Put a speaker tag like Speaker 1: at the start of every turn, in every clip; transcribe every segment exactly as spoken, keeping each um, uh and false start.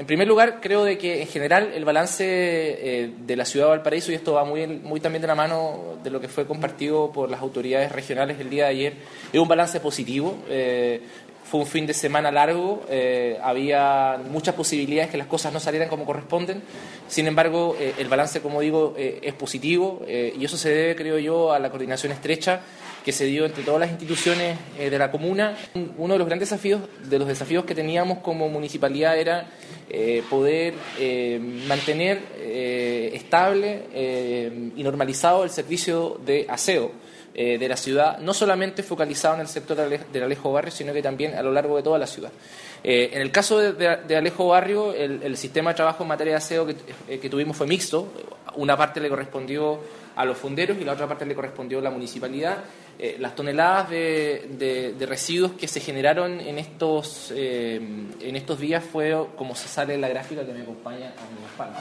Speaker 1: En primer lugar, creo de que en general el balance eh, de la ciudad de Valparaíso, y esto va muy, muy también de la mano de lo que fue compartido por las autoridades regionales el día de ayer, es un balance positivo. Eh, fue un fin de semana largo, eh, había muchas posibilidades que las cosas no salieran como corresponden. Sin embargo, eh, el balance, como digo, eh, es positivo, eh, y eso se debe, creo yo, a la coordinación estrecha que se dio entre todas las instituciones eh, de la comuna. Uno de los grandes desafíos, de los desafíos que teníamos como municipalidad era eh, poder eh, mantener eh, estable eh, y normalizado el servicio de aseo eh, de la ciudad, no solamente focalizado en el sector del Alejo Barrio, sino que también a lo largo de toda la ciudad. Eh, en el caso de, de, de Alejo Barrio, el, el sistema de trabajo en materia de aseo que, eh, que tuvimos fue mixto. Una parte le correspondió a los fonderos y la otra parte le correspondió a la municipalidad. Eh, las toneladas de, de, de residuos que se generaron en estos, eh, en estos días fue, como se sale en la gráfica que me acompaña a mi espalda.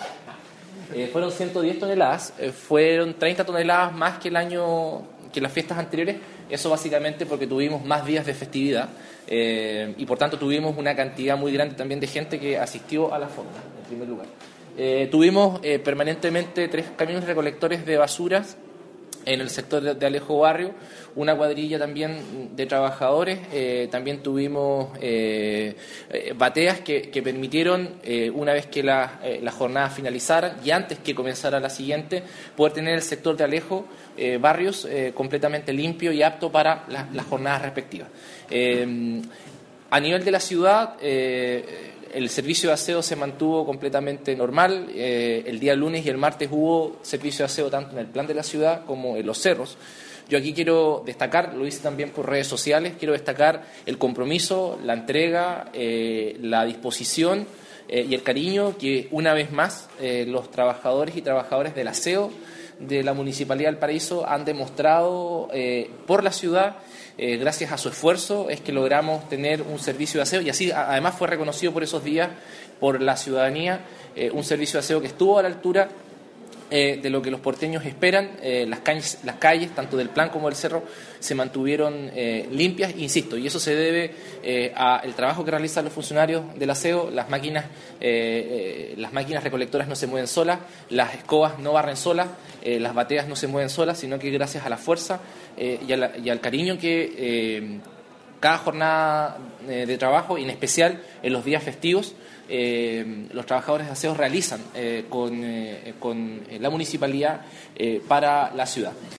Speaker 1: Eh, fueron ciento diez toneladas, eh, fueron treinta toneladas más que el año, que las fiestas anteriores. Eso básicamente porque tuvimos más días de festividad eh, y por tanto tuvimos una cantidad muy grande también de gente que asistió a la fonda, en primer lugar. Eh, tuvimos eh, permanentemente tres camiones recolectores de basuras en el sector de, de Alejo Barrio, una cuadrilla también de trabajadores, eh, también tuvimos eh, eh, bateas que, que permitieron, eh, una vez que la, eh, la jornada finalizara y antes que comenzara la siguiente, poder tener el sector de Alejo eh, Barrios eh, completamente limpio y apto para la, las jornadas respectivas. Eh, a nivel de la ciudad, eh, el servicio de aseo se mantuvo completamente normal. Eh, el día lunes y el martes hubo servicio de aseo tanto en el plan de la ciudad como en los cerros. Yo aquí quiero destacar, lo hice también por redes sociales, quiero destacar el compromiso, la entrega, eh, la disposición eh, y el cariño que una vez más eh, los trabajadores y trabajadoras del aseo de la Municipalidad del Paraíso han demostrado eh, por la ciudad. Eh, gracias a su esfuerzo es que logramos tener un servicio de aseo y así a, además fue reconocido por esos días por la ciudadanía, eh, un servicio de aseo que estuvo a la altura eh, de lo que los porteños esperan. Eh, las, calles, las calles, tanto del plan como del cerro, se mantuvieron eh, limpias, insisto, y eso se debe eh, al trabajo que realizan los funcionarios del aseo. Las máquinas, eh, eh, las máquinas recolectoras no se mueven solas, las escobas no barren solas, eh, las bateas no se mueven solas, sino que gracias a la fuerza eh, y, a la, y al cariño que eh, cada jornada eh, de trabajo, y en especial en los días festivos, Eh, los trabajadores de aseo realizan eh, con, eh, con la municipalidad eh, para la ciudad.